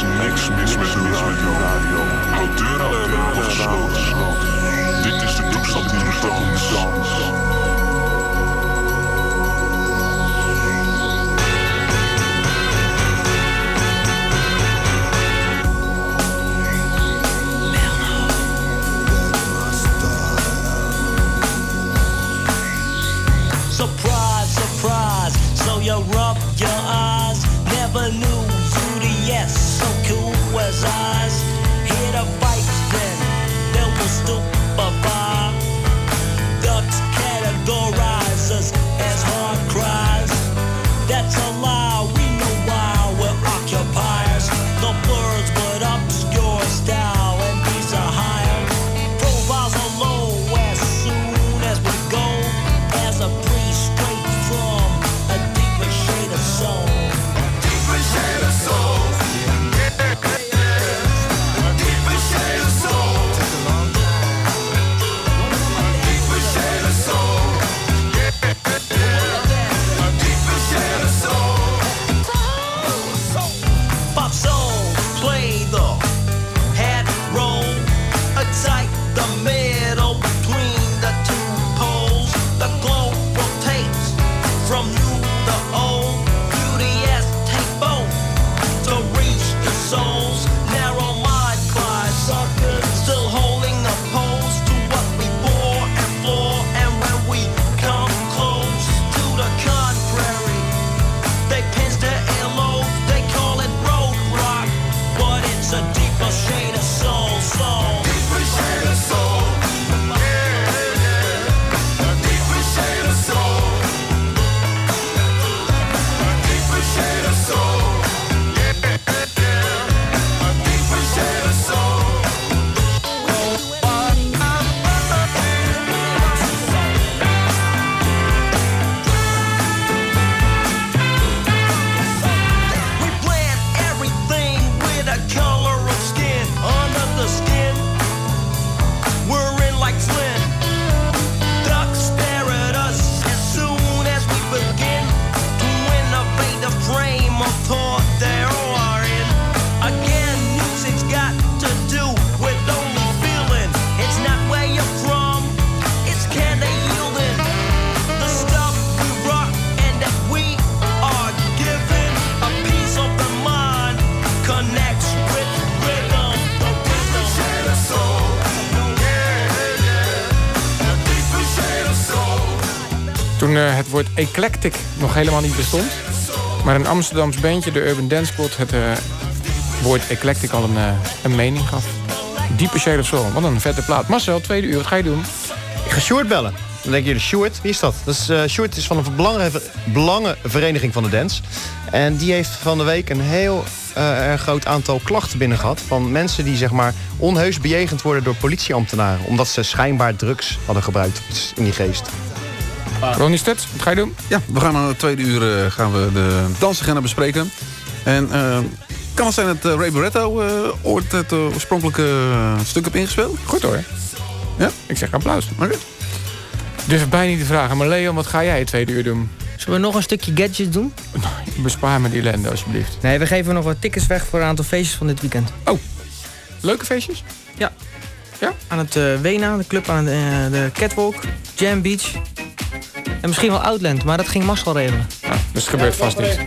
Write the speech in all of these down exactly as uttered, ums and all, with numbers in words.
niks mis met de radio. Houd deuren en ramen gesloten. Dit is de toestand in de dans. Surprise, surprise, so you rub your eyes. Never knew you the yes, so cool as eyes. Hear the pipes then, they will stupefy. Ducks categorize us as hard cries. That's a lie, we know why we're occupiers. The blurs would obscure style and these are higher. Profiles are low as soon as we go. As a priest straight from a deeper shade of soul. Deeper shade of soul. Toen uh, het woord eclectic nog helemaal niet bestond. Maar een Amsterdams bandje, de Urban Dance Squad, het uh, woord eclectic al een, uh, een mening gaf. Diepe Shade of Soul, wat een vette plaat. Marcel, tweede uur, wat ga je doen? Ik ga Sjoerd bellen. Dan denk je, de Sjoerd, wie is dat? dat is, uh, Sjoerd is van een belangen, belangenvereniging van de dance. En die heeft van de week een heel uh, erg groot aantal klachten binnen gehad. Van mensen die zeg maar onheus bejegend worden door politieambtenaren. Omdat ze schijnbaar drugs hadden gebruikt in die geest. Ronnie Stets, wat ga je doen? Ja, we gaan aan het tweede uur uh, gaan we de dansagenda bespreken. En uh, kan het zijn dat uh, Ray Barretto uh, ooit het uh, oorspronkelijke uh, stuk heb ingespeeld? Goed hoor. Ja? Ik zeg applaus. Oké. Okay. Dus bijna niet te vragen. Maar Leon, wat ga jij het tweede uur doen? Zullen we nog een stukje gadgets doen? Bespaar me die ellende, alsjeblieft. Nee, we geven nog wat tickets weg voor een aantal feestjes van dit weekend. Oh, leuke feestjes? Ja. Ja? Aan het uh, Wena, de club aan de, uh, de Catwalk, Jam Beach. En misschien wel Outland, maar dat ging Marcel regelen. Ah, dus het gebeurt vast niet.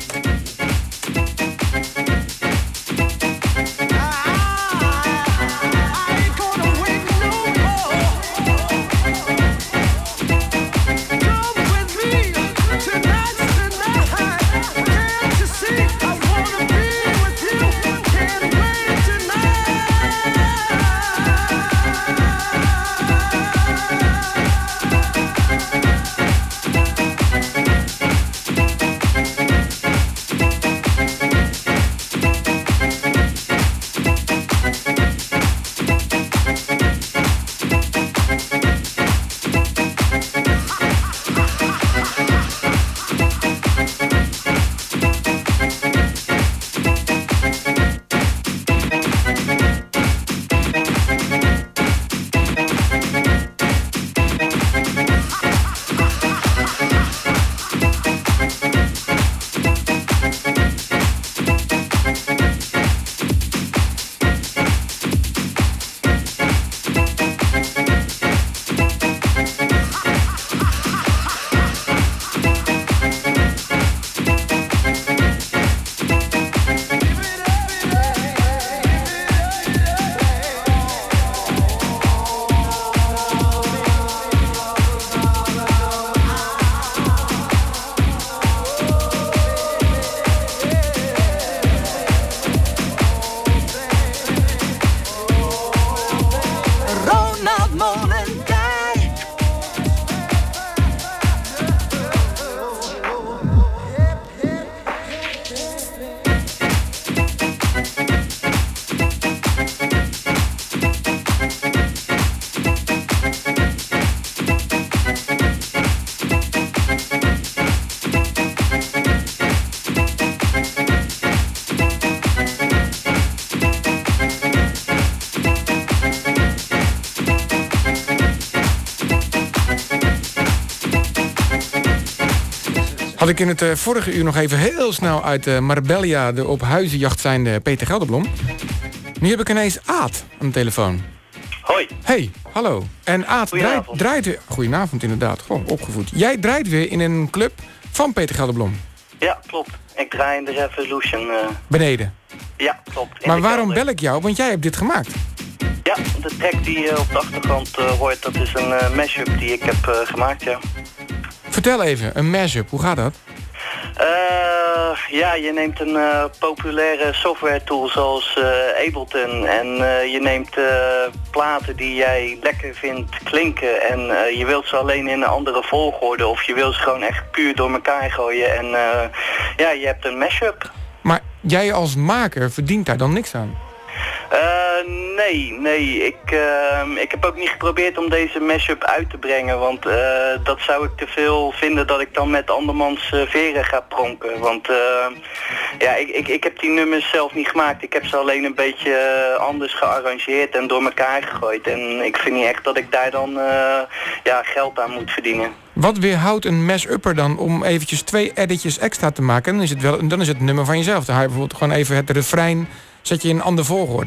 Had ik in het uh, vorige uur nog even heel snel uit uh, Marbella... de op huizenjacht zijnde Peter Gelderblom. Nu heb ik ineens Aad aan de telefoon. Hoi. Hey, hallo. En Aad draait, draait weer... Goedenavond, inderdaad. Gewoon opgevoed. Jij draait weer in een club van Peter Gelderblom. Ja, klopt. Ik draai in de Revolution. Uh... Beneden. Ja, klopt. Maar waarom bel ik jou? Want jij hebt dit gemaakt. Ja, de track die je op de achtergrond uh, hoort, dat is een uh, mashup die ik heb uh, gemaakt, ja. Vertel even, een mashup, hoe gaat dat? Uh, ja, je neemt een uh, populaire software tool zoals uh, Ableton en uh, je neemt uh, platen die jij lekker vindt klinken en uh, je wilt ze alleen in een andere volgorde of je wilt ze gewoon echt puur door elkaar gooien en uh, ja, je hebt een mashup. Maar jij als maker verdient daar dan niks aan? Uh, nee, nee. Ik, uh, ik heb ook niet geprobeerd om deze mashup uit te brengen. Want uh, dat zou ik te veel vinden dat ik dan met andermans uh, veren ga pronken. Want uh, ja, ik, ik, ik heb die nummers zelf niet gemaakt. Ik heb ze alleen een beetje uh, anders gearrangeerd en door elkaar gegooid. En ik vind niet echt dat ik daar dan uh, ja, geld aan moet verdienen. Wat weerhoudt een mash-upper dan om eventjes twee editjes extra te maken? Dan is het wel, dan is het nummer van jezelf. Dan haal je bijvoorbeeld gewoon even het refrein... Zet je in een andere volgorde?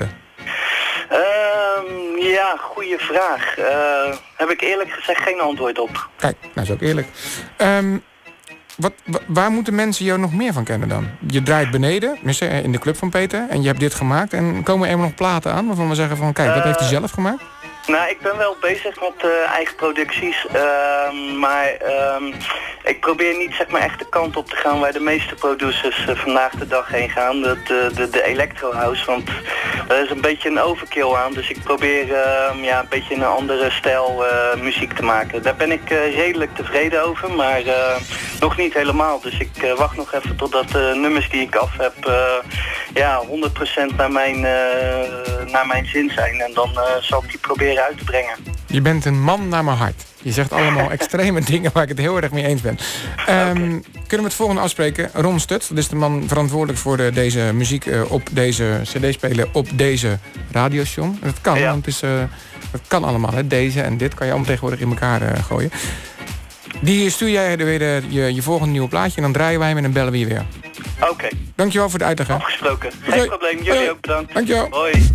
Uh, ja, goede vraag. Uh, heb ik eerlijk gezegd geen antwoord op. Kijk, nou is ook eerlijk. Um, wat, waar moeten mensen jou nog meer van kennen dan? Je draait beneden, in de club van Peter, en je hebt dit gemaakt. En komen er nog platen aan waarvan we zeggen van, kijk, dat heeft hij zelf gemaakt? Nou, ik ben wel bezig met uh, eigen producties, uh, maar uh, ik probeer niet zeg maar echt de kant op te gaan waar de meeste producers uh, vandaag de dag heen gaan, de, de, de, de electro house, want er is een beetje een overkill aan, dus ik probeer uh, ja, een beetje een andere stijl uh, muziek te maken. Daar ben ik uh, redelijk tevreden over, maar uh, nog niet helemaal, dus ik uh, wacht nog even totdat de uh, nummers die ik af heb uh, ja, honderd procent naar mijn, uh, naar mijn zin zijn en dan uh, zal ik die proberen uit te brengen. Je bent een man naar mijn hart. Je zegt allemaal extreme dingen waar ik het heel erg mee eens ben. Um, okay. Kunnen we het volgende afspreken? Ron Stutz, dat is de man verantwoordelijk voor de, deze muziek uh, op deze cd-speler op deze radiostation. Dat kan, ja. Want het, is, uh, het kan allemaal. Hè? Deze en dit kan je allemaal tegenwoordig in elkaar uh, gooien. Die stuur jij weer de, je, je volgende nieuwe plaatje en dan draaien wij hem en dan bellen we je weer. Oké. Okay. Dankjewel voor de uitleg. Afgesproken. Geen okay. probleem. Jullie Hoi. ook bedankt. Dankjewel. Hoi.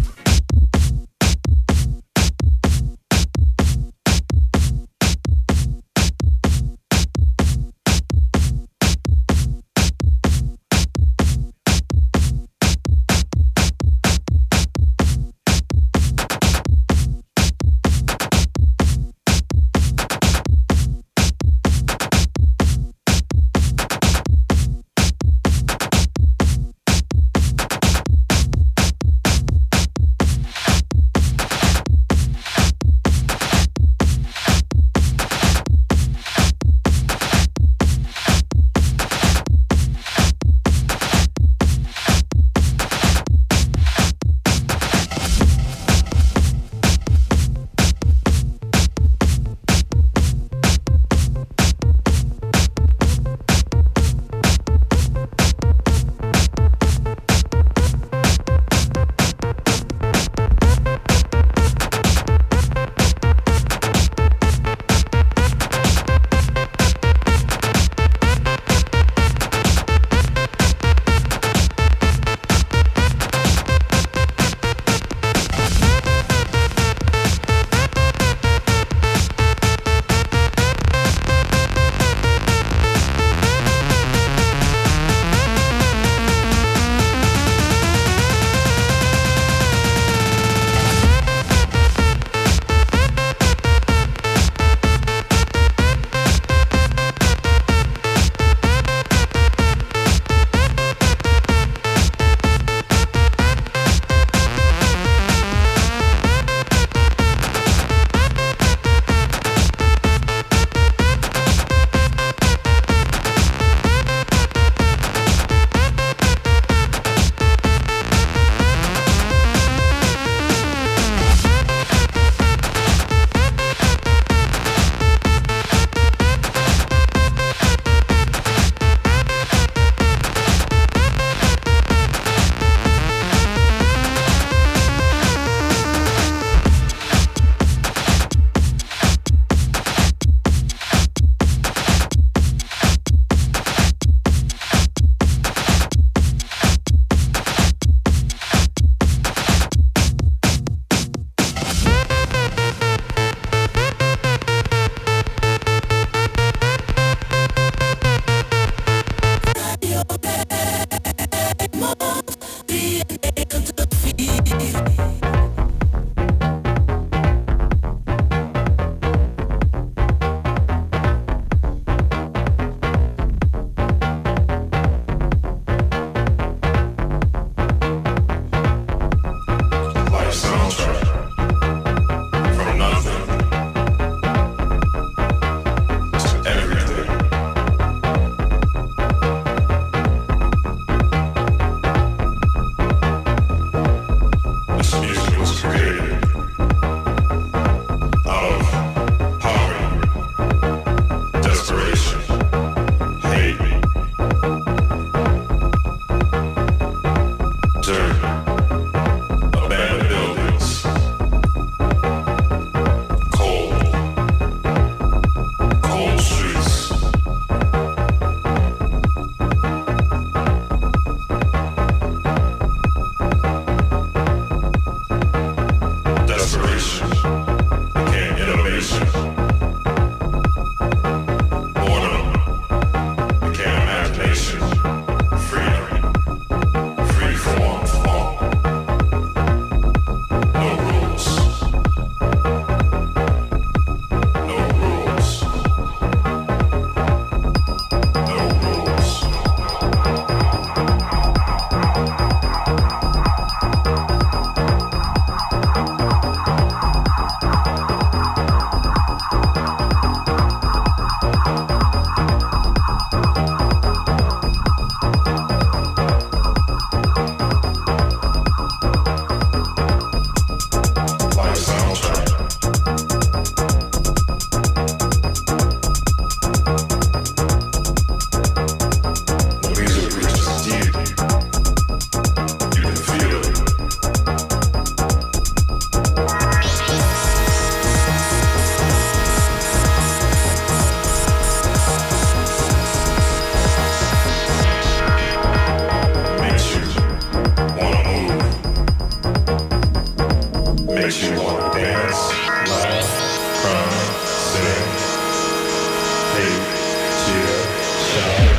Makes you wanna dance, laugh, cry, sing. Hey, cheer, shout.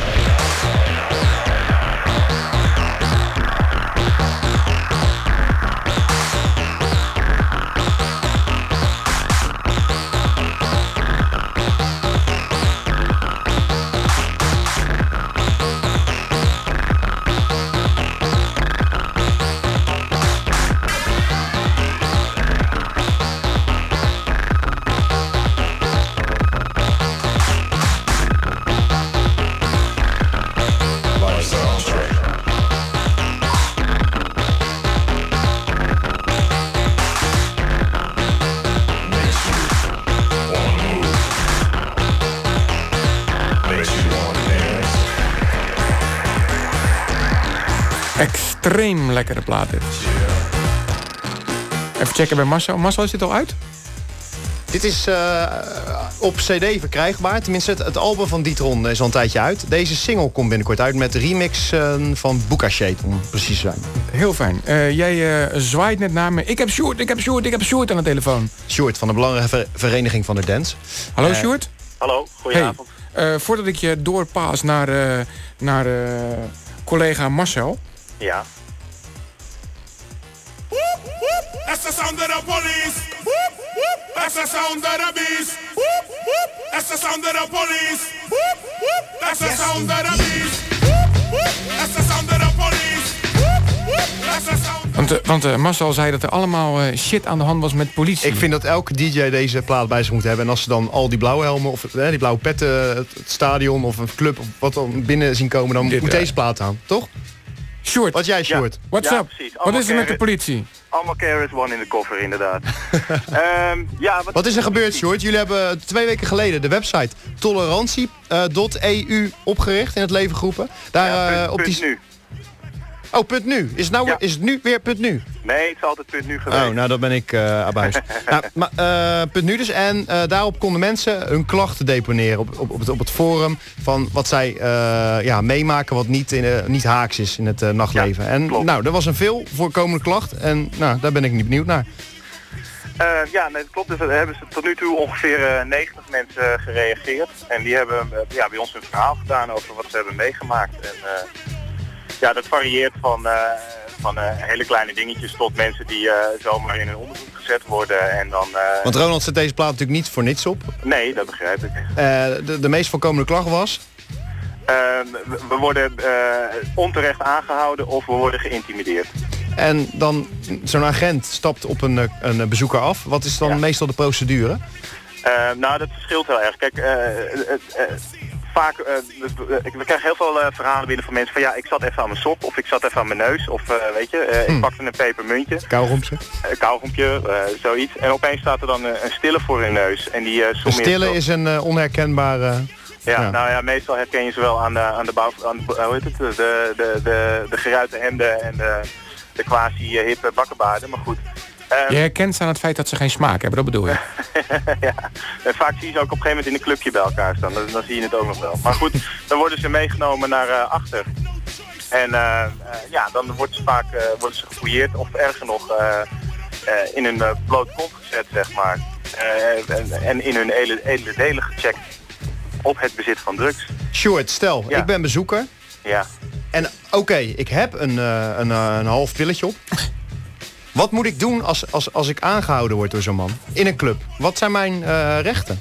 Extreem lekkere plaat dit. Even checken bij Marcel. Marcel, is dit al uit? Dit is uh, op cd verkrijgbaar. Tenminste, het, het album van Dietron is al een tijdje uit. Deze single komt binnenkort uit met de remix uh, van Buka Shade, om precies te zijn. Heel fijn. Uh, jij uh, zwaait net naar me. Ik heb Sjoerd, ik heb Sjoerd, ik heb Sjoerd aan de telefoon. Sjoerd van de Belangenvereniging Vereniging van de Dance. Hallo uh, Sjoerd. Hallo, goedenavond. Hey, uh, voordat ik je doorpaas naar, uh, naar uh, collega Marcel. Ja. That's the sound of the police. That's the sound of the beast. That's the sound of the police. That's the sound of the beast. That's the sound of the police. That's the sound. Want, uh, want uh, Marcel zei dat er allemaal uh, shit aan de hand was met politie. Ik vind dat elke D J deze plaat bij zich moet hebben. En als ze dan al die blauwe helmen of eh, die blauwe petten, het, het stadion of een club of wat dan binnen zien komen, dan Dit, moet uh, deze plaat aan, toch? Sjoerd. Wat jij, Sjoerd? Ja. What's Ja, up? precies. Wat Allemaal is er met de carrot. politie? Allemaal K R S One in de koffer, inderdaad. um, ja, wat, Wat is er gebeurd, Sjoerd? Jullie hebben twee weken geleden de website tolerantie punt e u opgericht, in het leven geroepen. Daar Ja, punt, uh, op punt die... nu. Oh, punt nu. Is het, nou, Ja. is het nu weer punt nu? Nee, het is altijd punt nu geweest. Oh, nou, dat ben ik uh, abuis. nou, maar, uh, punt nu dus. En uh, daarop konden mensen hun klachten deponeren op, op, op, het, op het forum van wat zij uh, ja, meemaken wat niet, in, uh, niet haaks is in het uh, nachtleven. Ja, en klopt. nou, er was een veel voorkomende klacht en nou, daar ben ik niet benieuwd naar. Uh, ja, nee, dat klopt. Dus er hebben ze tot nu toe ongeveer uh, negentig mensen uh, gereageerd. En die hebben uh, ja, bij ons een verhaal gedaan over wat ze hebben meegemaakt. En uh, ja, dat varieert van, uh, van uh, hele kleine dingetjes tot mensen die uh, zomaar in een onderzoek gezet worden. En dan, uh, Want Ronald zet deze plaat natuurlijk niet voor niets op. nee, dat begrijp ik. Uh, de, de meest voorkomende klacht was... Uh, we, we worden uh, onterecht aangehouden of we worden geïntimideerd. En dan zo'n agent stapt op een, een bezoeker af. Wat is dan Ja. meestal de procedure? Uh, nou, dat verschilt heel erg. Kijk, uh, uh, uh, vaak, uh, we, we krijgen heel veel uh, verhalen binnen van mensen van ja, ik zat even aan mijn sok of ik zat even aan mijn neus of uh, weet je, uh, Hmm. ik pakte een pepermuntje, Kauwgompje. een kauwgompje, uh, zoiets. En opeens staat er dan uh, een stille voor hun neus. En die uh, De sommeert stille zo. is een uh, onherkenbare... Ja, ja. nou ja, meestal herken je ze wel aan de, aan de bouw, aan de, hoe heet het, de, de, de, de geruite hemden en de, de quasi uh, hippe bakkenbaarden, maar goed. Um, Je herkent ze aan het feit dat ze geen smaak hebben, dat bedoel je? ja, en vaak zie je ze ook op een gegeven moment in een clubje bij elkaar staan. Dan, dan zie je het ook nog wel. Maar goed, dan worden ze meegenomen naar uh, achter. En uh, uh, ja, dan wordt ze vaak uh, worden ze gefouilleerd of erger nog uh, uh, in hun uh, blote kont gezet, zeg maar. Uh, en, en in hun edele, edele delen gecheckt op het bezit van drugs. Sjoerd, stel, Ja. ik ben bezoeker. Ja. En oké, okay, ik heb een, uh, een, uh, een half pilletje op. Wat moet ik doen als, als, als ik aangehouden word door zo'n man? In een club. Wat zijn mijn uh, rechten?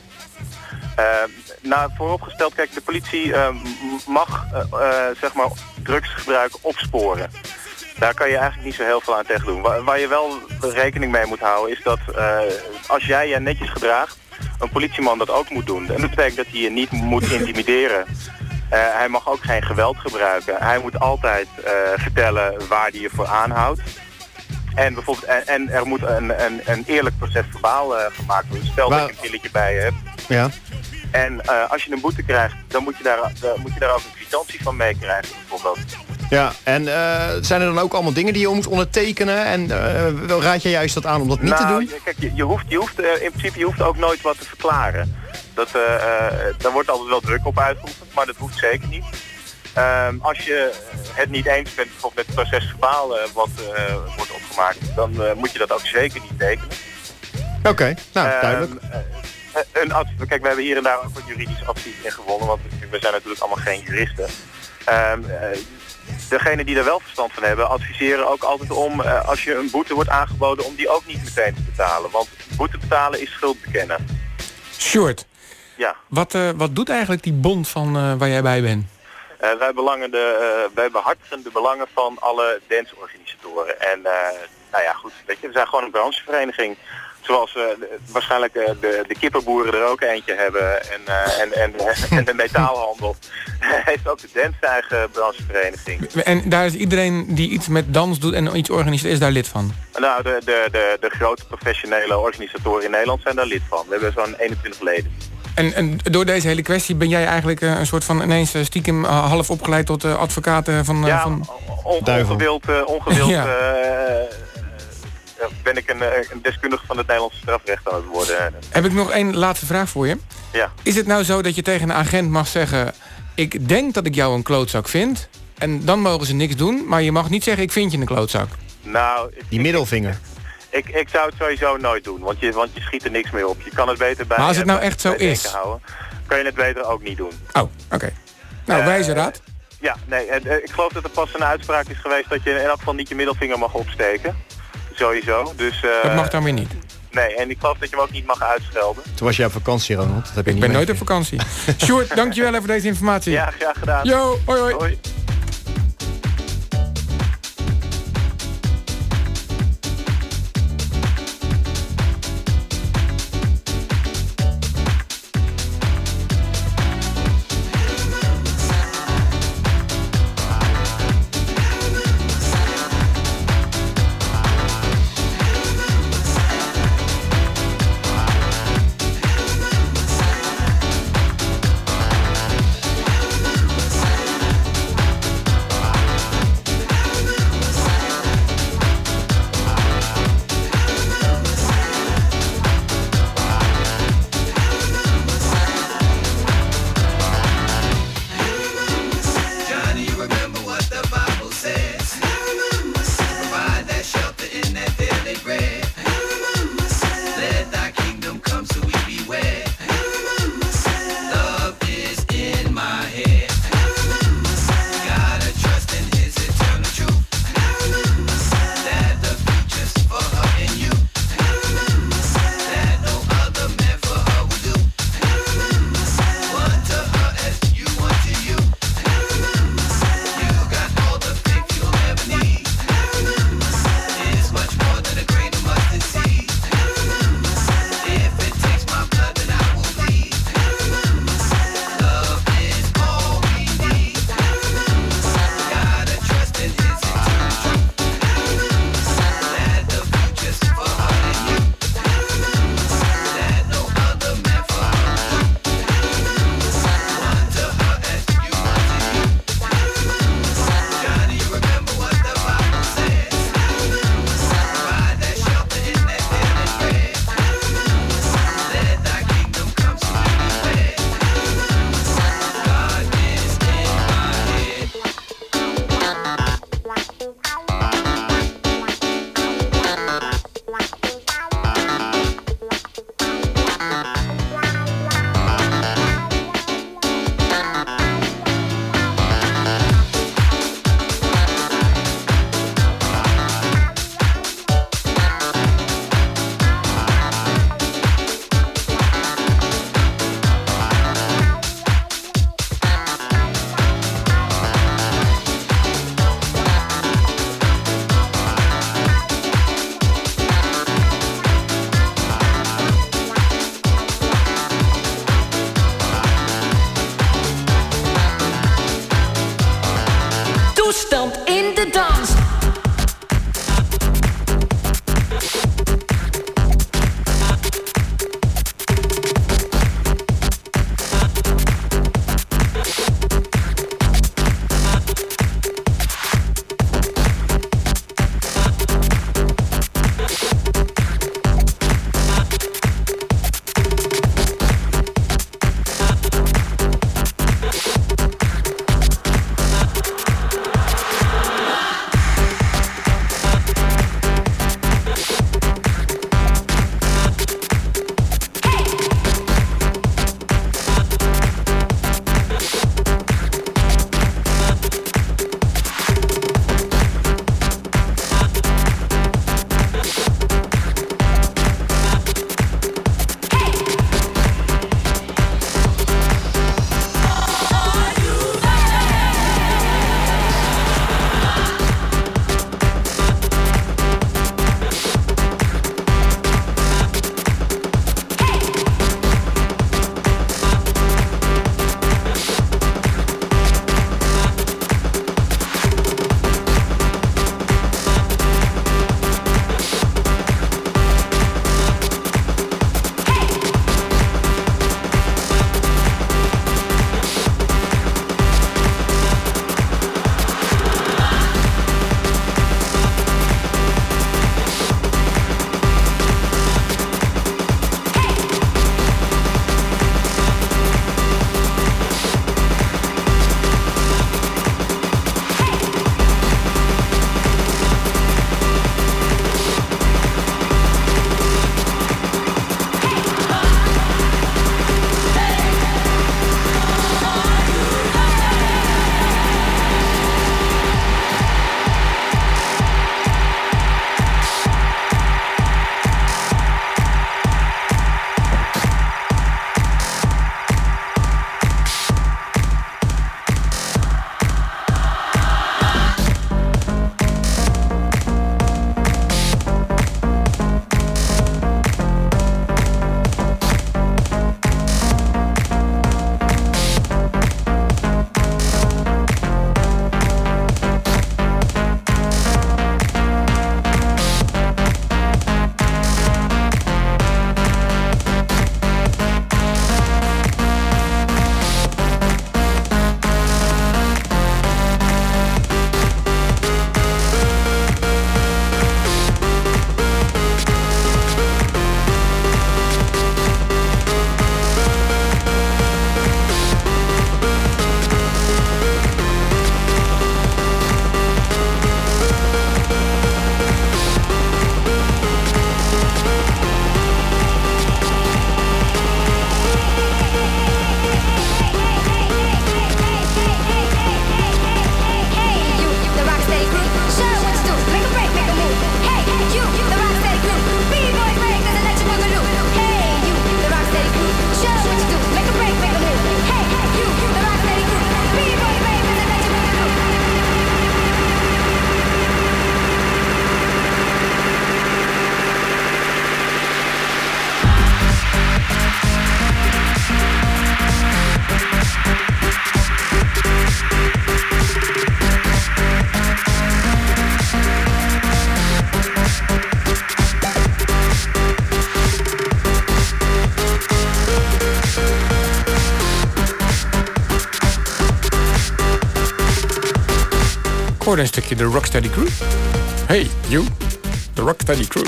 Uh, nou, vooropgesteld, kijk, de politie uh, m- mag uh, uh, zeg maar drugsgebruik opsporen. Daar kan je eigenlijk niet zo heel veel aan tegen doen. Waar, waar je wel rekening mee moet houden is dat uh, als jij je netjes gedraagt, een politieman dat ook moet doen. En dat betekent dat hij je niet moet intimideren. Uh, hij mag ook geen geweld gebruiken. Hij moet altijd uh, vertellen waar hij je voor aanhoudt. En, bijvoorbeeld, en, en er moet een, een, een eerlijk proces verbaal uh, gemaakt worden. Stel Waar... dat je een pilletje bij je hebt. Ja. En uh, als je een boete krijgt, dan moet je daar, uh, moet je daar ook een kwitantie van meekrijgen bijvoorbeeld. Ja, en uh, zijn er dan ook allemaal dingen die je moet ondertekenen? En uh, raad je juist dat aan om dat niet nou, te doen? Kijk, je, je hoeft, je hoeft uh, in principe je hoeft ook nooit wat te verklaren. Dat, uh, uh, daar wordt altijd wel druk op uitgeoefend, maar dat hoeft zeker niet. Um, als je het niet eens bent bijvoorbeeld met het procesverbaal uh, wat uh, wordt opgemaakt, dan uh, moet je dat ook zeker niet tekenen. Oké, okay, nou um, duidelijk. Uh, een adv- Kijk, we hebben hier en daar ook wat juridisch advies in gewonnen, want we zijn natuurlijk allemaal geen juristen. Um, uh, degenen die er wel verstand van hebben, adviseren ook altijd om, uh, als je een boete wordt aangeboden, om die ook niet meteen te betalen. Want boete betalen is schuld bekennen. Sjoerd, ja. wat, uh, wat doet eigenlijk die bond van uh, waar jij bij bent? Uh, wij, belangen de, uh, wij behartigen de belangen van alle danceorganisatoren. En uh, nou ja, goed, weet je, we zijn gewoon een branchevereniging. Zoals uh, de, waarschijnlijk uh, de, de kippenboeren er ook eentje hebben. En, uh, en, en, en de metaalhandel heeft ook de dance eigen branchevereniging. En daar is iedereen die iets met dans doet en iets organiseert, is daar lid van? Nou, de, de, de, de grote professionele organisatoren in Nederland zijn daar lid van. We hebben zo'n eenentwintig leden. En, en door deze hele kwestie ben jij eigenlijk uh, een soort van ineens uh, stiekem uh, half opgeleid tot uh, advocaat uh, van... Uh, ja, van... On, ongewild, uh, ongewild ja. uh, uh, ben ik een, uh, een deskundige van het Nederlandse strafrecht aan het worden. Heb ik nog één laatste vraag voor je? Ja. Is het nou zo dat je tegen een agent mag zeggen, ik denk dat ik jou een klootzak vind, en dan mogen ze niks doen, maar je mag niet zeggen, ik vind je een klootzak? Nou, ik, die middelvinger. Ik, ik zou het sowieso nooit doen, want je, want je schiet er niks mee op. Je kan het beter bij, maar als het nou bij, echt zo is, houden, kan je het beter ook niet doen. Oh, oké. Okay. Nou, uh, wijze raad. Ja, nee, uh, ik geloof dat er pas een uitspraak is geweest dat je in elk geval niet je middelvinger mag opsteken. Sowieso. Dus, uh, dat mag dan weer niet. Nee, en ik geloof dat je hem ook niet mag uitschelden. Toen was jij op vakantie, Ronald. Dat heb je ik niet ben nooit op vakantie. Sjoerd, dankjewel even voor deze informatie. Ja, graag gedaan. Yo, hoi hoi. Hoi. Hoor een stukje de Rocksteady Crew. Hey, you. De Rocksteady Crew.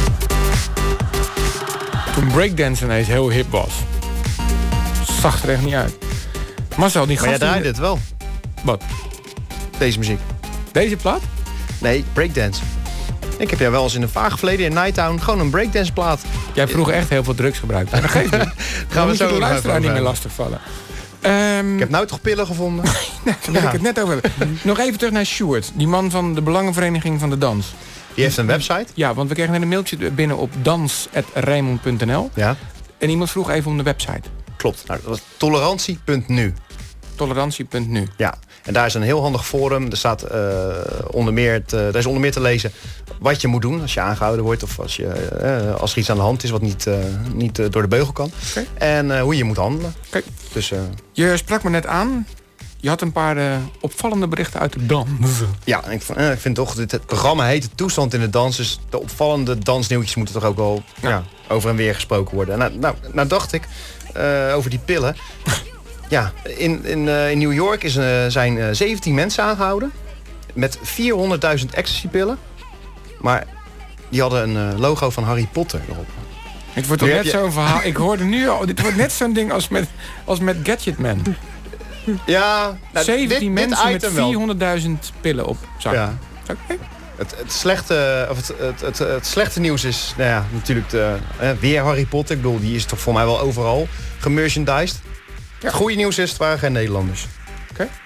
Toen breakdance ineens heel hip was. Zag er echt niet uit. Marcel, die Maar jij gasten... draaide het wel, Wat? deze muziek. Deze plaat? Nee, breakdance. Ik heb jou wel eens in een vaag verleden in Nighttown gewoon een breakdance plaat. Jij hebt vroeger echt heel veel drugs gebruikt. Dat geeft niet. Gaan we zo de nog luisteraar even niet meer over lastigvallen. Um, Ik heb nou toch pillen gevonden? Daar wil ik het net over hebben. Nog even terug naar Sjoerd. Die man van de Belangenvereniging van de Dans. Die heeft een website. Ja, want we kregen net een mailtje binnen op dans apenstaartje rijnmond punt n l. Ja, En iemand vroeg even om de website. klopt. Nou, dat was tolerantie punt nu. tolerantie punt nu. Ja, en daar is een heel handig forum. Er staat uh, onder meer te, daar is onder meer te lezen wat je moet doen als je aangehouden wordt of als, je, uh, als er iets aan de hand is wat niet, uh, niet uh, door de beugel kan. Okay. En uh, hoe je moet handelen. Kijk, dus, uh, je sprak me net aan. Je had een paar uh, opvallende berichten uit de dans. Ja, ik, uh, ik vind toch, dit, het programma heet de Toestand in de Dans. Dus de opvallende dansnieuwtjes moeten toch ook wel ja. Ja, over en weer gesproken worden. En nou, nou, nou dacht ik uh, over die pillen. Ja, in, in, uh, in New York is, uh, zijn uh, zeventien mensen aangehouden. Met vierhonderdduizend ecstasypillen. Maar die hadden een uh, logo van Harry Potter erop. Het wordt toch net je... zo'n verhaal. Ik hoorde nu al, dit wordt net zo'n ding als met, als met Gadgetman. Ja, nou, zeventien dit, mensen dit met vierhonderdduizend pillen op zak. Ja. Okay. Het, het, slechte, of het, het, het, het slechte nieuws is, nou ja, natuurlijk de, eh, weer Harry Potter. Ik bedoel, die is toch voor mij wel overal gemerchandised. Ja. Het goede nieuws is, het waren geen Nederlanders. Oké. Okay.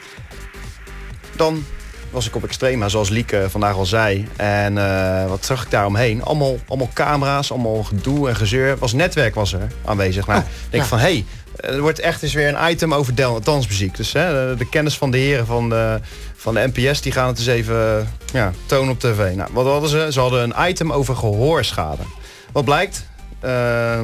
Dan was ik op Extrema, zoals Lieke vandaag al zei. En uh, wat zag ik daar omheen? Allemaal, allemaal camera's, allemaal gedoe en gezeur. Was netwerk was er aanwezig. Maar oh, denk ja. van, hé, hey, er wordt echt eens weer een item over dansmuziek. Dus hè, de kennis van de heren van de, van de N P S, die gaan het eens even ja, tonen op tv. Nou, wat hadden ze? Ze hadden een item over gehoorschade. Wat blijkt? Uh,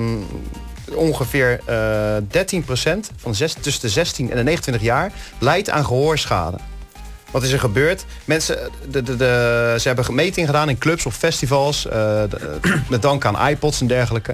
ongeveer uh, dertien procent van zes, tussen de zestien en de negenentwintig jaar lijdt aan gehoorschade. Wat is er gebeurd? Mensen, de, de, de, ze hebben metingen gedaan in clubs of festivals. Uh, de, met dank aan iPods en dergelijke.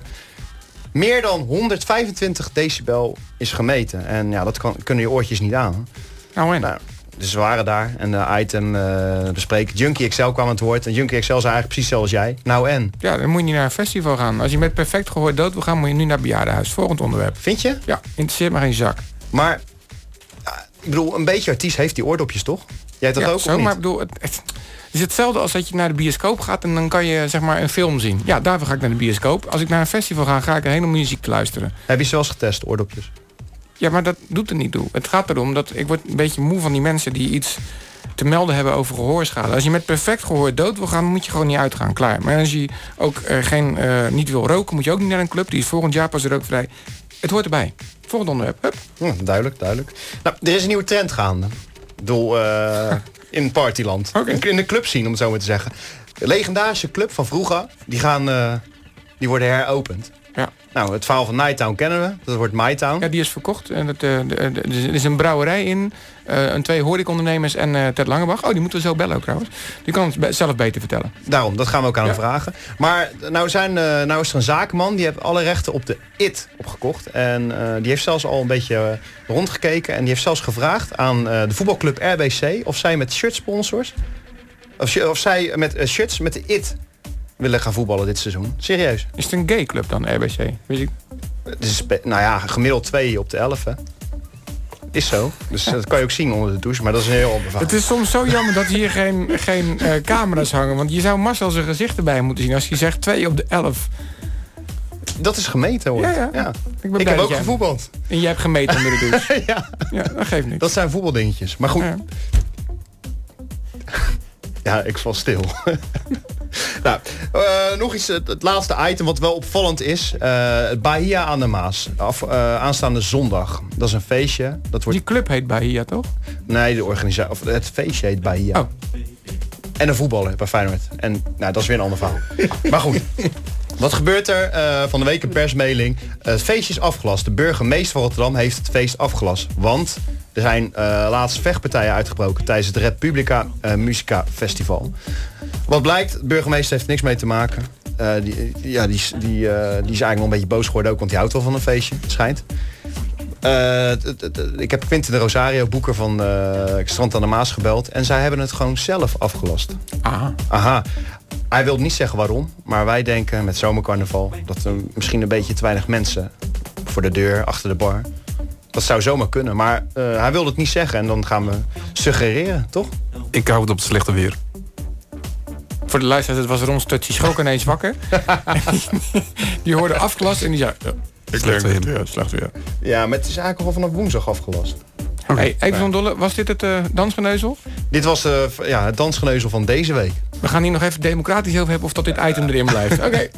Meer dan honderdvijfentwintig decibel is gemeten. En ja, dat kan, kunnen je oortjes niet aan. Nou, en? Nou, dus we waren daar en de item uh, bespreken. Junkie X L kwam aan het woord. En Junkie X L zei eigenlijk precies zoals jij. Nou en? Ja, dan moet je niet naar een festival gaan. Als je met perfect gehoor dood wil gaan, moet je nu naar het bejaardenhuis. Volgend onderwerp. Vind je? Ja, interesseert maar geen zak. Maar, uh, ik bedoel, een beetje artiest heeft die oordopjes, toch? Jij hebt dat ja, ook, zo, of niet? Maar ik bedoel, het, het is hetzelfde als dat je naar de bioscoop gaat en dan kan je zeg maar een film zien. Ja, daarvoor ga ik naar de bioscoop. Als ik naar een festival ga, ga ik helemaal muziek luisteren. Heb je ze wel eens getest, oordopjes? Ja, maar dat doet er niet toe. Het gaat erom dat ik word een beetje moe van die mensen die iets te melden hebben over gehoorschade. Als je met perfect gehoor dood wil gaan, moet je gewoon niet uitgaan. Klaar. Maar als je ook uh, geen, uh, niet wil roken, moet je ook niet naar een club. Die is volgend jaar pas rookvrij. Het hoort erbij. Volgend onderwerp. Hup. Ja, duidelijk, duidelijk. Nou, er is een nieuwe trend gaande. Ik bedoel, uh, in partyland. Okay. In de club zien, om het zo maar te zeggen. De legendarische club van vroeger, die gaan, uh, die worden heropend. Ja. Nou, het verhaal van Nighttown kennen we. Dat wordt MyTown. Ja, die is verkocht. En het, uh, de, de, de, er is een brouwerij in. Uh, een twee horecaondernemers en uh, Ted Langebach. Oh, die moeten we zo bellen ook trouwens. Die kan het zelf beter vertellen. Daarom, dat gaan we ook aan ja. hem vragen. Maar nou, zijn, uh, nou is er een zakenman. Die heeft alle rechten op de I T opgekocht. En uh, die heeft zelfs al een beetje uh, rondgekeken. En die heeft zelfs gevraagd aan uh, de voetbalclub R B C... of zij met shirtsponsors... Of, of zij met uh, shirts met de I T... willen gaan voetballen dit seizoen. Serieus. Is het een gay club dan, R B C? Weet je? Het is, nou ja, gemiddeld twee op de elf, hè. Is zo. Dus dat kan je ook zien onder de douche, maar dat is een heel onbevangen. Het is soms zo jammer dat hier geen, geen uh, camera's hangen. Want je zou Marcel zijn gezicht erbij moeten zien als hij zegt twee op de elf. Dat is gemeten, hoor. Ja, ja. ja. Ik, ben ik heb ook gevoetbald. En jij hebt gemeten onder de douche. ja. Ja, dat geeft niks. Dat zijn voetbaldingetjes. Maar goed. Ja, ja ik val stil. Nou, uh, nog iets, het, het laatste item wat wel opvallend is. Uh, Bahia aan de Maas. Af, uh, aanstaande zondag. Dat is een feestje. Dat wordt... Die club heet Bahia, toch? Nee, de organisatie. Of het feestje heet Bahia. Oh. En een voetballer bij Feyenoord. En nou, dat is weer een ander verhaal. Maar goed. Wat gebeurt er? Uh, van de week een persmailing. Uh, het feestje is afgelast. De burgemeester van Rotterdam heeft het feest afgelast. Want er zijn uh, laatst vechtpartijen uitgebroken tijdens het Republica uh, Musica Festival. Wat blijkt, de burgemeester heeft niks mee te maken. Uh, die, ja, die, die, uh, die is eigenlijk wel een beetje boos geworden ook, want die houdt wel van een feestje, het schijnt. Uh, t- t- t- ik heb Quinten de Rosario, boeker van uh, Strand aan de Maas, gebeld. En zij hebben het gewoon zelf afgelast. Aha. Aha. Hij wil niet zeggen waarom. Maar wij denken met zomercarnaval dat er misschien een beetje te weinig mensen voor de deur, achter de bar. Dat zou zomaar kunnen. Maar uh, hij wilde het niet zeggen. En dan gaan we suggereren, toch? Ik hou het op het slechte weer. Voor de luisteraars, het was Ron Stutz. Die schrok ineens wakker. Die hoorde afgelast en die zei... Ja, ik Slecht leer het weer. weer, slecht weer. Ja, maar het is eigenlijk al vanaf woensdag afgelast. Hey, even van Dolle, was dit het uh, dansgeneuzel? Dit was uh, ja, het dansgeneuzel van deze week. We gaan hier nog even democratisch over hebben of dat dit item erin blijft. Oké. Okay.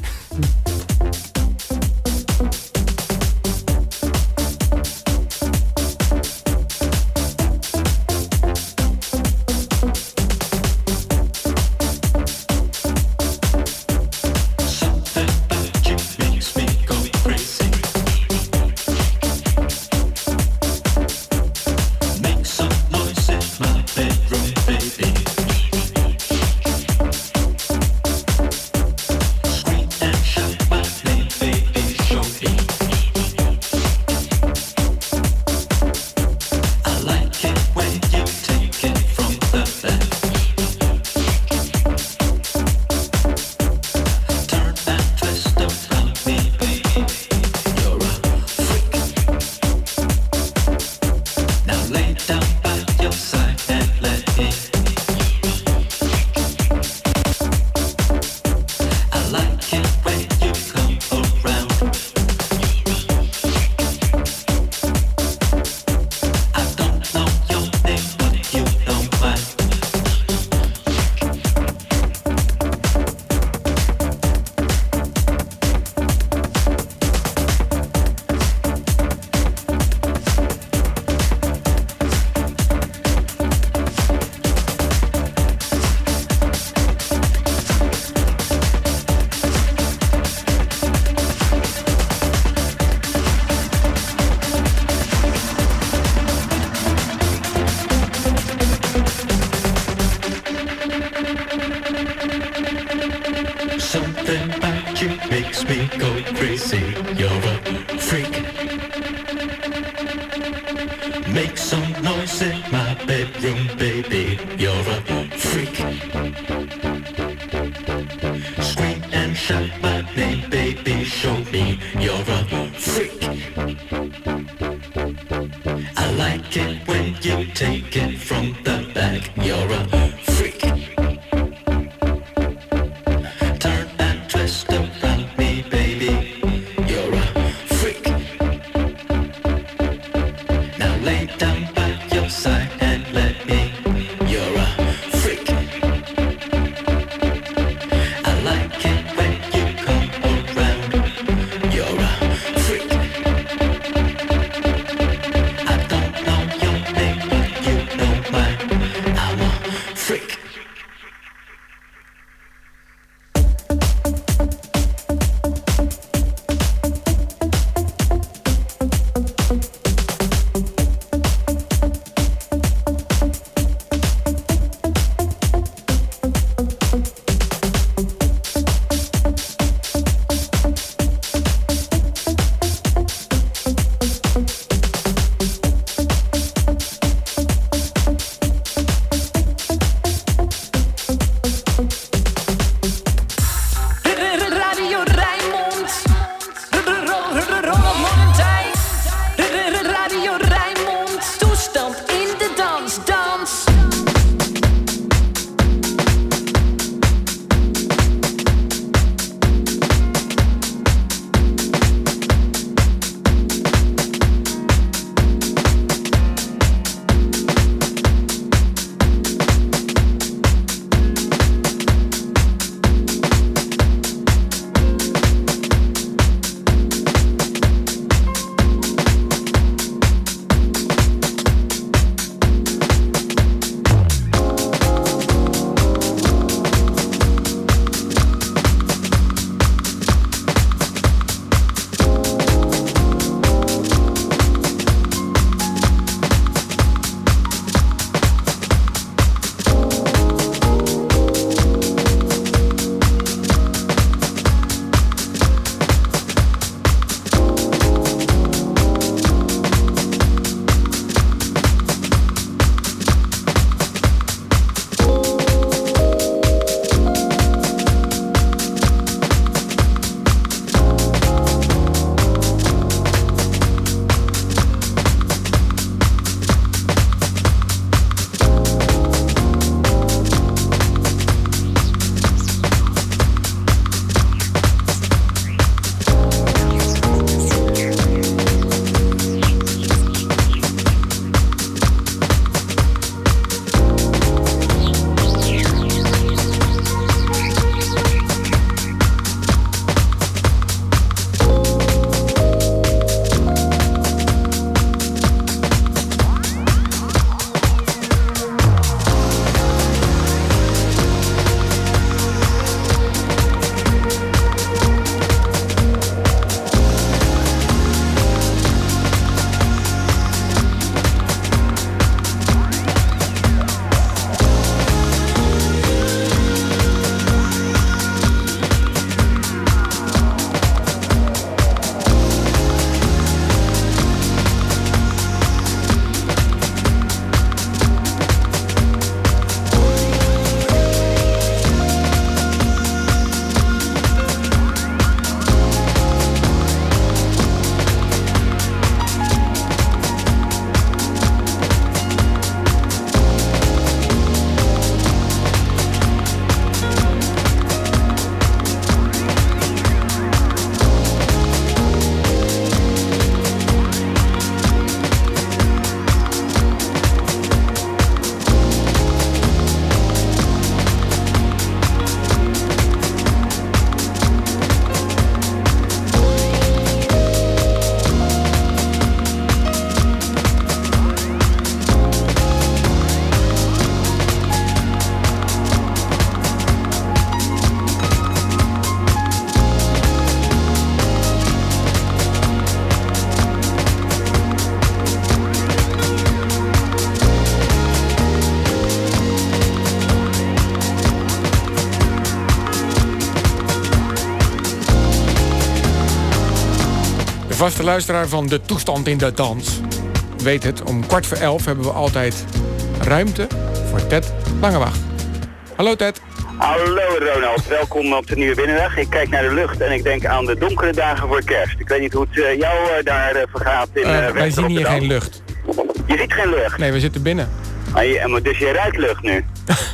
De vaste luisteraar van De Toestand in de Dans weet het. Om kwart voor elf hebben we altijd ruimte voor Ted Langewacht. Hallo Ted. Hallo Ronald, welkom op de Nieuwe Binnendag. Ik kijk naar de lucht en ik denk aan de donkere dagen voor kerst. Ik weet niet hoe het uh, jou uh, daar uh, vergaat in uh, uh, Wij zien hier geen lucht. Je ziet geen lucht? Nee, we zitten binnen. Ah, je, dus je ruikt lucht nu?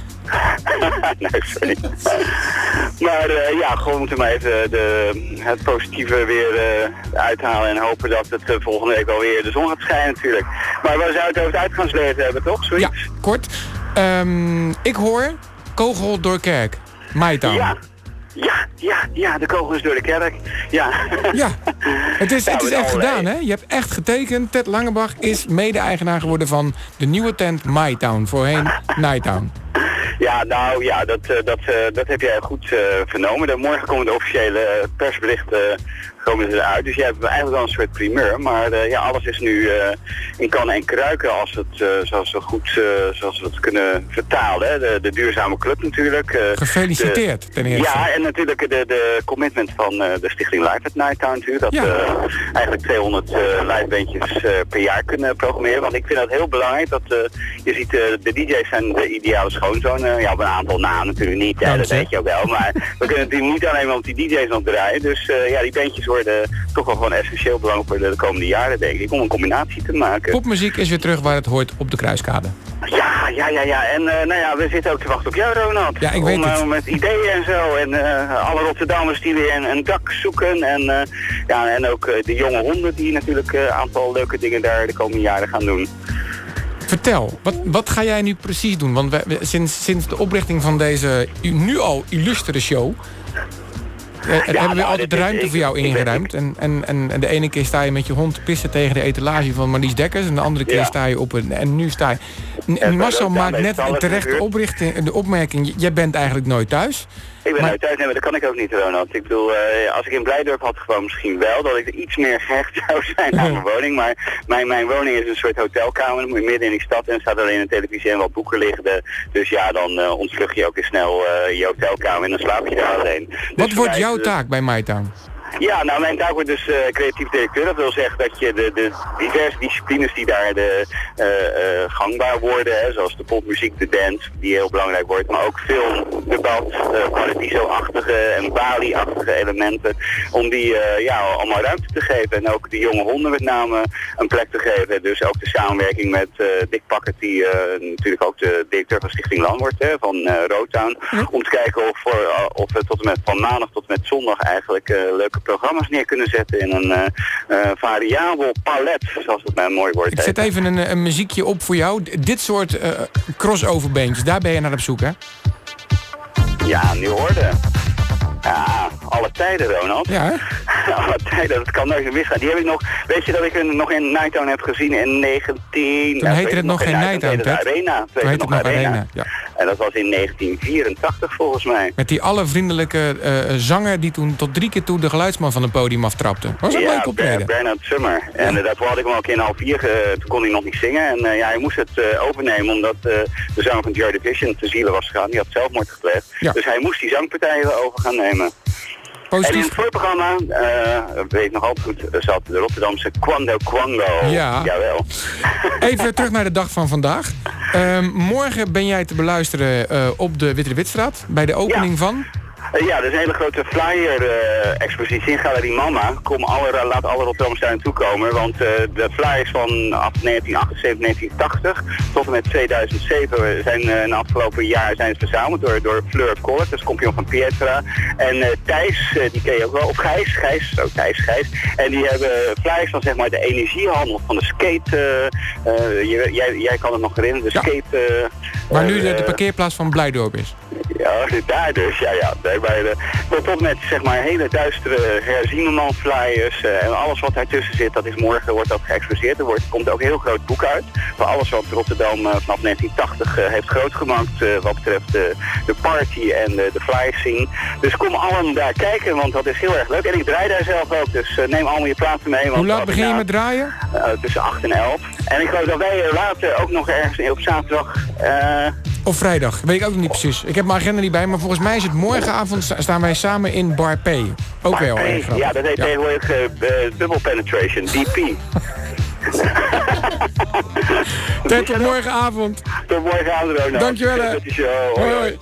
Nee, sorry. Maar uh, ja, gewoon moeten we maar even de, het positieve weer uh, uithalen en hopen dat het uh, volgende week alweer de zon gaat schijnen natuurlijk. Maar we zouden het over het uitgaansleven hebben, toch? Zoiets? Ja, kort. Um, ik hoor Kogel door Kerk. MyTown. Ja. Ja, ja, ja, de kogel is door de kerk. Ja. Ja, het is, nou, het is echt allerlei. gedaan, hè? Je hebt echt getekend. Ted Langebach is mede-eigenaar geworden van de nieuwe tent MyTown. Voorheen Nighttown. Ja, nou ja, dat, uh, dat, uh, dat heb jij goed uh, vernomen. Dan morgen komen de officiële persberichten komen eruit. Dus jij hebt eigenlijk wel een soort primeur. Maar uh, ja, alles is nu uh, in kannen en kruiken als het, uh, zoals we goed uh, zoals we het kunnen vertalen. Hè. De, de duurzame club natuurlijk. Uh, Gefeliciteerd de, ten eerste. Ja, en natuurlijk de, de commitment van uh, de Stichting Live at Nighttown natuurlijk. Dat ja. uh, eigenlijk tweehonderd uh, livebandjes uh, per jaar kunnen programmeren. Want ik vind dat heel belangrijk. Dat uh, je ziet, uh, de D J's zijn de ideale schoonzoon. Uh, ja, op een aantal na natuurlijk niet. Ja, dat weet je ook wel. Maar we kunnen natuurlijk niet alleen maar op die D J's nog draaien. Dus uh, ja, die bandjes worden toch wel gewoon essentieel belangrijk voor de, de komende jaren, denk ik. Om een combinatie te maken. Popmuziek is weer terug waar het hoort, op de Kruiskade. Ja, ja, ja, ja. En uh, nou ja, we zitten ook te wachten op jou, Ronald. Ja, ik weet om, het. Uh, met ideeën en zo. En uh, alle Rotterdammers die weer een, een dak zoeken. En, uh, ja, en ook uh, de jonge honden die natuurlijk een uh, aantal leuke dingen daar de komende jaren gaan doen. Vertel, wat, wat ga jij nu precies doen? Want we, we, sinds, sinds de oprichting van deze nu al illustere show... Uh, ja, hebben we nou, altijd ruimte ik, voor jou ingeruimd. En, en, en, en de ene keer sta je met je hond te pissen tegen de etalage van Marlies Dekkers. En de andere keer ja. sta je op een... En nu sta je... En Marcel maakt net een terechte oprichting, de opmerking... Jij bent eigenlijk nooit thuis. Ik ben nooit thuis, nee, maar dat kan ik ook niet, Ronald. Ik bedoel, uh, als ik in Blijdorp had gewoon misschien wel... dat ik er iets meer gehecht zou zijn aan mijn woning. Maar mijn, mijn woning is een soort hotelkamer. Dan moet je midden in die stad en er staat alleen een televisie en wat boeken liggen. De, dus ja, dan uh, ontvlug je ook weer snel uh, je hotelkamer en dan slaap je daar alleen. Dus wat wordt jouw uh, taak bij MyTown? Ja, nou mijn taak wordt dus uh, creatief directeur. Dat wil zeggen dat je de, de diverse disciplines die daar de, uh, uh, gangbaar worden, hè, zoals de popmuziek, de dance, die heel belangrijk wordt, maar ook film, debat, uh, Paradiso-achtige en Bali-achtige elementen, om die uh, ja, allemaal ruimte te geven en ook de jonge honden met name een plek te geven. Dus ook de samenwerking met uh, Dick Pakkert, die uh, natuurlijk ook de directeur van Stichting Land wordt, hè, van uh, Rotown, hm? om te kijken of, uh, of we tot en met van maandag tot en met zondag eigenlijk uh, leuke programma's neer kunnen zetten in een uh, uh, variabel palet, zoals het mij mooi wordt. Ik zet even een, een muziekje op voor jou. D- dit soort uh, crossoverbeentjes, daar ben je naar op zoek, hè? Ja, nu hoorde. Ja, alle tijden, Ronald. Ja, alle tijden, dat kan nooit meer misgaan. Die heb ik nog, weet je dat ik hem nog in Nighttown heb gezien in negentien... Toen heette het nog geen Nighttown, Toen heette het Arena. Toen heette het nog Arena, Arena. ja. En dat was in negentien vierentachtig volgens mij. Met die allervriendelijke uh, zanger die toen tot drie keer toe de geluidsman van het podium aftrapte. Was een ja, leuk optreden. Ja, Bernard Summer. Ja. En uh, daarvoor had ik hem ook in half vier, uh, toen kon hij nog niet zingen. En uh, ja, hij moest het uh, overnemen omdat uh, de zanger van Joy Division te zielen was gegaan. Die had zelfmoord gepleegd. Ja. Dus hij moest die zangpartijen over gaan nemen. Positief. En in het voorprogramma, uh, weet ik nog altijd goed, zat de Rotterdamse Quando Quango. Ja. Jawel. Even terug naar de dag van vandaag. Uh, morgen ben jij te beluisteren uh, op de Witte de Witstraat bij de opening ja. van... Uh, ja, er is een hele grote flyer-expositie uh, in Galerie Mama. Kom alle, laat alle Rotterdammers daar naartoe komen. Want uh, de flyers van negentien achtenzeventig, negentien tachtig tot en met tweeduizend zeven zijn uh, in het afgelopen jaar zijn verzameld door, door Fleur Collett, dus kampioen van Pietra. En uh, Thijs, uh, die ken je ook wel, of Gijs, Gijs, zo Thijs, Gijs. En die hebben flyers van zeg maar de energiehandel van de skate. Uh, uh, je, jij, jij kan het nog herinneren, de ja. skate... Uh, Waar nu de, de parkeerplaats van Blijdorp is. Ja, daar dus, ja, ja. Bij de, tot met zeg maar hele duistere Herzieneman flyers uh, en alles wat daartussen zit, dat is morgen, wordt ook geëxposeerd. Er wordt, komt ook een heel groot boek uit voor alles wat Rotterdam uh, vanaf negentien tachtig uh, heeft grootgemaakt uh, wat betreft uh, de party en uh, de flyers scene. Dus kom allen daar kijken, want dat is heel erg leuk. En ik draai daar zelf ook, dus uh, neem allemaal je plaatsen mee. Want hoe laat begin je met draaien? Uh, tussen acht en elf. En ik geloof dat wij later ook nog ergens op zaterdag... Uh, Of vrijdag, weet ik ook nog niet precies. Ik heb mijn agenda niet bij, maar volgens mij is het morgenavond... sta- staan wij samen in Bar P. Ook wel Maar, erg hey, ja, dat heet Ja. tegenwoordig uh, uh, double penetration, D P. Tot tot morgenavond. Tot morgenavond, Ronald. Dankjewel, hè. Met die show. Hoi, hoi.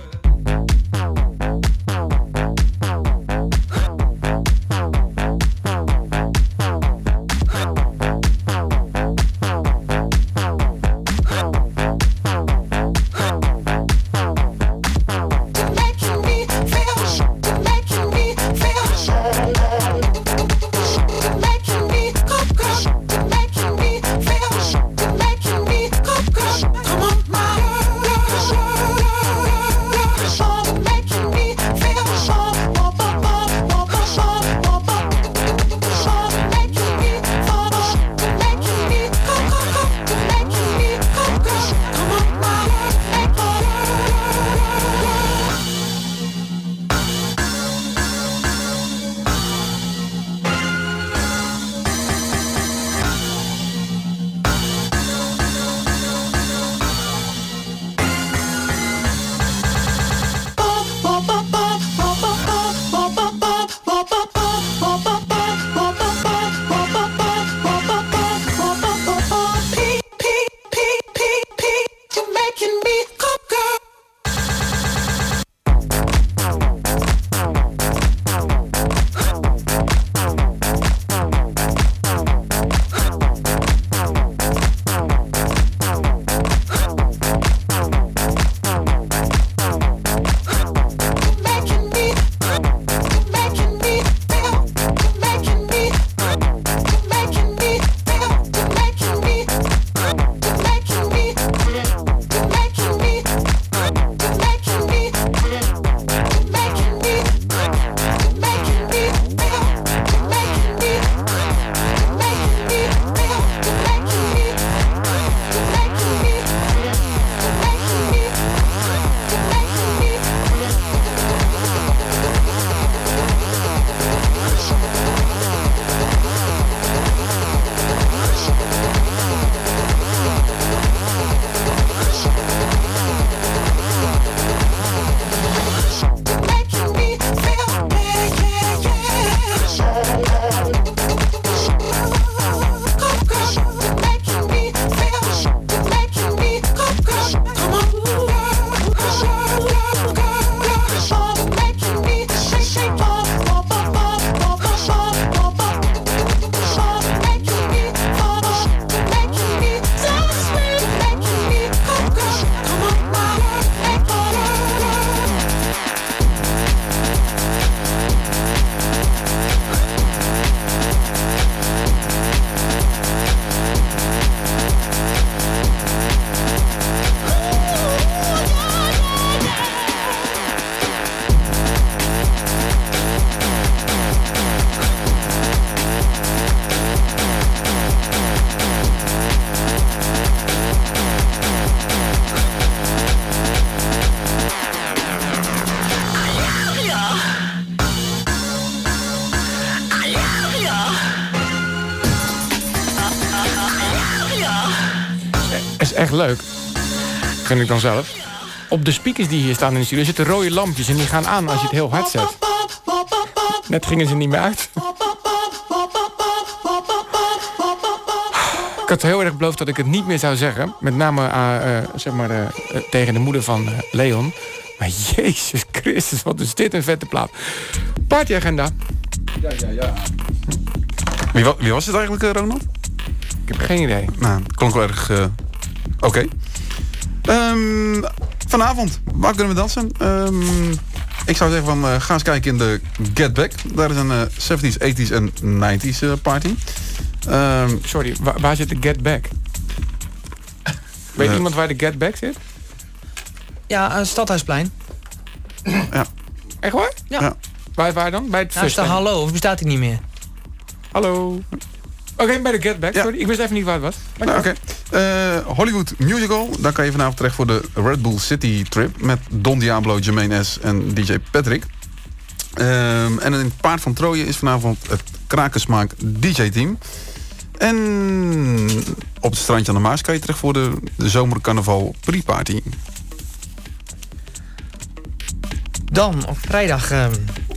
is echt leuk. Vind ik dan zelf. Op de speakers die hier staan in de studio zitten rode lampjes en die gaan aan als je het heel hard zet. Net gingen ze niet meer uit. Ik had heel erg beloofd dat ik het niet meer zou zeggen. Met name uh, uh, zeg maar, uh, uh, tegen de moeder van uh, Leon. Maar Jezus Christus, wat is dit een vette plaat. Partyagenda. Ja, ja, ja. Wie, wa wie was het eigenlijk, uh, Ronald? Ik heb geen idee. Nou, klonk wel erg... Uh, Oké. Okay. Um, vanavond, waar kunnen we dansen? Um, ik zou zeggen van, uh, ga eens kijken in de Get Back. Daar is een uh, zeventies, tachtiger en negentiger uh, party. Um, Sorry, waar, waar zit de Get Back? Weet uh, iemand waar de Get Back zit? Ja, uh, Stadhuisplein. Ja. Echt waar? Ja. ja. Waar, waar dan? Bij het nou, is de hallo, of bestaat die niet meer? Hallo. Oké, okay, bij de Get Back, sorry. Ja. Ik wist even niet waar het was. Nou, Oké. Okay. Uh, Hollywood Musical. Daar kan je vanavond terecht voor de Red Bull City Trip. Met Don Diablo, Jermaine S. en D J Patrick. Um, en in het Paard van Troje is vanavond het Krakensmaak D J-team. En op het strandje aan de Maas kan je terecht voor de, de zomercarnaval pre-party. Dan op vrijdag... Uh,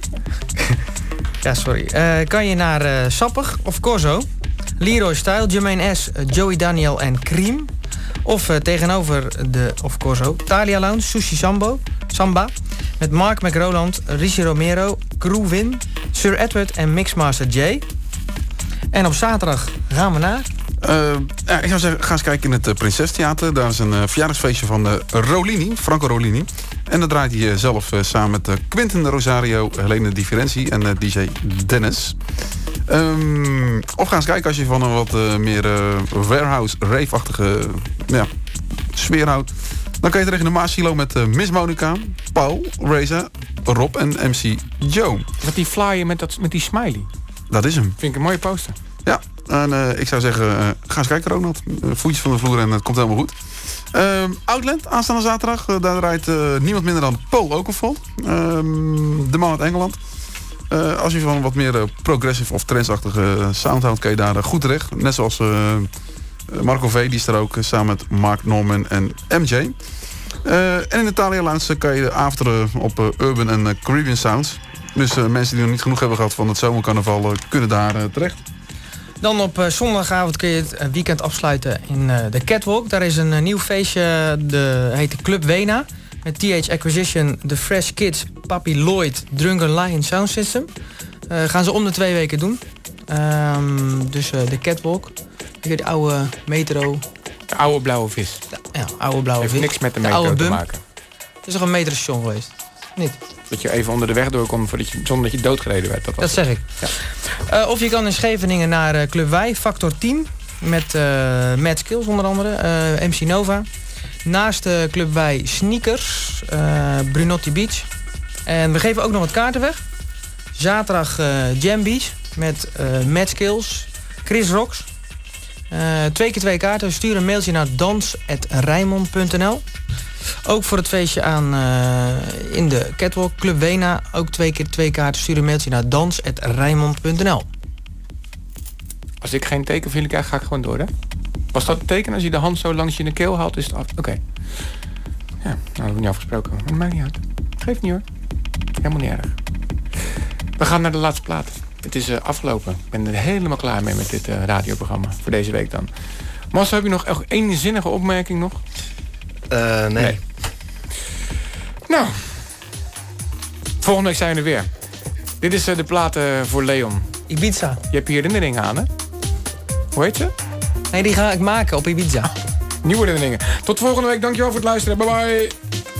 ja, sorry. Uh, kan je naar uh, Sappig of Corso. Leroy Style, Jermaine S, Joey Daniel en Cream. Of uh, tegenover de of Corso, Thalia Lounge, Sushi Sambo, Samba. Met Mark McRoland, Rishi Romero, Crewwin, Sir Edward en Mixmaster J. En op zaterdag gaan we naar... Uh, ja, ik zou zeggen, ga eens kijken in het uh, Prinses Theater. Daar is een uh, verjaardagsfeestje van uh, Rolini, Franco Rolini. En dat draait hij uh, zelf uh, samen met uh, Quinten Rosario, Helene Di Firenzi en uh, D J Dennis. Um, of ga eens kijken als je van een wat uh, meer uh, warehouse, rave-achtige uh, ja, sfeer houdt. Dan kan je terecht in de Maasilo met uh, Miss Monica, Paul, Reza, Rob en M C Joe. Wat die flyer met, dat, met die smiley. Dat is hem. Vind ik een mooie poster. Ja, en uh, ik zou zeggen, uh, ga eens kijken Ronald. Uh, voetjes van de vloer en het komt helemaal goed. Uh, Outland, aanstaande zaterdag. Uh, daar draait uh, niemand minder dan Paul Oakenfold. Uh, de man uit Engeland. Uh, als je van wat meer uh, progressive of trendsachtige sound houdt, kan je daar uh, goed terecht. Net zoals uh, Marco V, die is er ook uh, samen met Mark Norman en M J. Uh, en in de Thalia Lounge kan je afteren op uh, Urban en uh, Caribbean Sounds. Dus uh, mensen die nog niet genoeg hebben gehad van het zomercarnaval uh, kunnen daar uh, terecht. Dan op uh, zondagavond kun je het weekend afsluiten in uh, de Catwalk. Daar is een uh, nieuw feestje, de, heet de Club Wena. Met T H Acquisition, The Fresh Kids, Papi Lloyd, Drunken Lion Sound System. Uh, gaan ze om de twee weken doen. Um, dus uh, de Catwalk. Hier de oude metro. De oude blauwe vis. Ja, oude blauwe Heeft vis. niks met de metro te maken. Het is toch een metrostation geweest? Niet? Dat je even onder de weg door kon voordat je, zonder dat je doodgereden werd. Dat, was dat zeg ik. Ja. Uh, of je kan in Scheveningen naar uh, Club Wij, Factor tien. Met uh, Mad Skills onder andere. Uh, M C Nova. Naast uh, Club Wij Sneakers. Uh, Brunotti Beach. En we geven ook nog wat kaarten weg. Zaterdag uh, Jam Beach. Met uh, Mad Skills. Chris Rocks. Uh, twee keer twee kaarten. Stuur een mailtje naar dans at rijnmond punt n l. Ook voor het feestje aan uh, in de Catwalk Club Wena. Ook twee keer twee kaarten. Stuur een mailtje naar dans at rijnmond punt n l. Als ik geen tekenvielen krijg, ga ik gewoon door, hè? Was dat het teken? Als je de hand zo langs je in de keel haalt, is het af. Oké. Okay. Ja, nou, dat hebben we niet afgesproken. Maar dat maakt niet uit. Geeft niet hoor. Helemaal niet erg. We gaan naar de laatste plaat. Het is uh, afgelopen. Ik ben er helemaal klaar mee met dit uh, radioprogramma. Voor deze week dan. Marcel, heb je nog echt één zinnige opmerking nog? Uh, nee. nee. Nou. Volgende week zijn we er weer. Dit is uh, de plaat uh, voor Leon. Ibiza. Je hebt hier herinneringen aan, hè? Hoe heet ze? Nee, die ga ik maken op Ibiza. Nieuwe herinneringen. Tot volgende week. Dankjewel voor het luisteren. Bye bye.